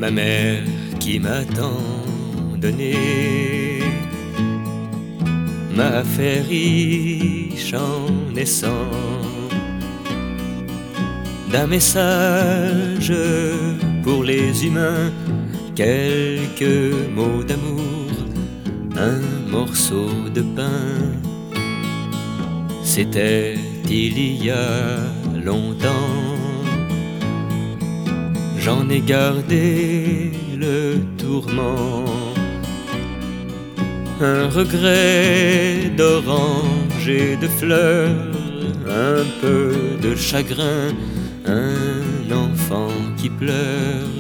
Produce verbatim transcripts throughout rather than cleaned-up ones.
Ma mère qui m'a tant donné m'a fait riche en naissant d'un message pour les humains, quelques mots d'amour, un morceau de pain. C'était il y a longtemps, j'en ai gardé le tourment, un regret d'orange et de fleurs, un peu de chagrin, un enfant qui pleure.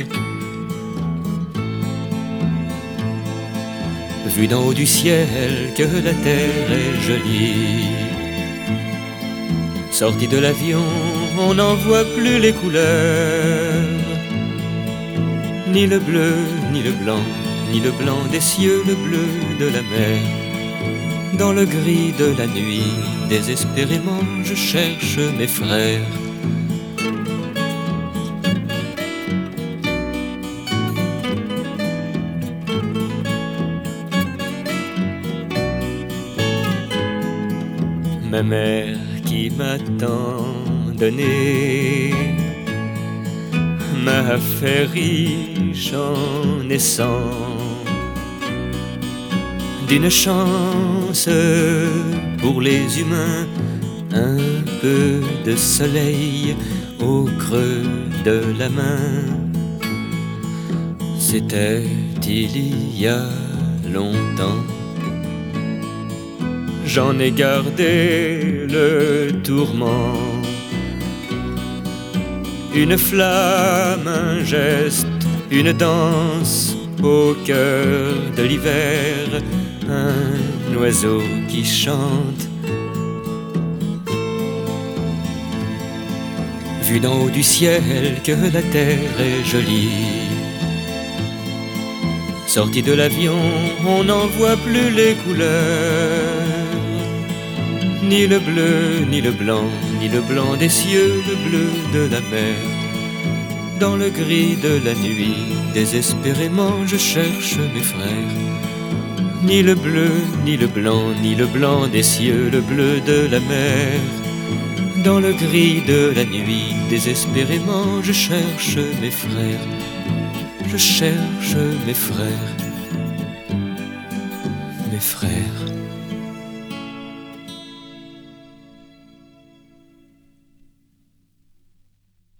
Vu d'en haut du ciel que la terre est jolie, sorti de l'avion, on n'en voit plus les couleurs, ni le bleu, ni le blanc, ni le blanc des cieux, le bleu de la mer. Dans le gris de la nuit, désespérément, je cherche mes frères. Ma mère qui m'a tant donné m'a fait riche en naissant d'une chance pour les humains, un peu de soleil au creux de la main. C'était il y a longtemps, j'en ai gardé le tourment, une flamme, un geste, une danse au cœur de l'hiver, un oiseau qui chante. Vu d'en haut du ciel que la terre est jolie, sorti de l'avion, on n'en voit plus les couleurs, ni le bleu, ni le blanc, ni le blanc des cieux, le bleu de la mer. Dans le gris de la nuit, désespérément, je cherche mes frères. Ni le bleu, ni le blanc, ni le blanc des cieux, le bleu de la mer. Dans le gris de la nuit, désespérément, je cherche mes frères. Je cherche mes frères, mes frères.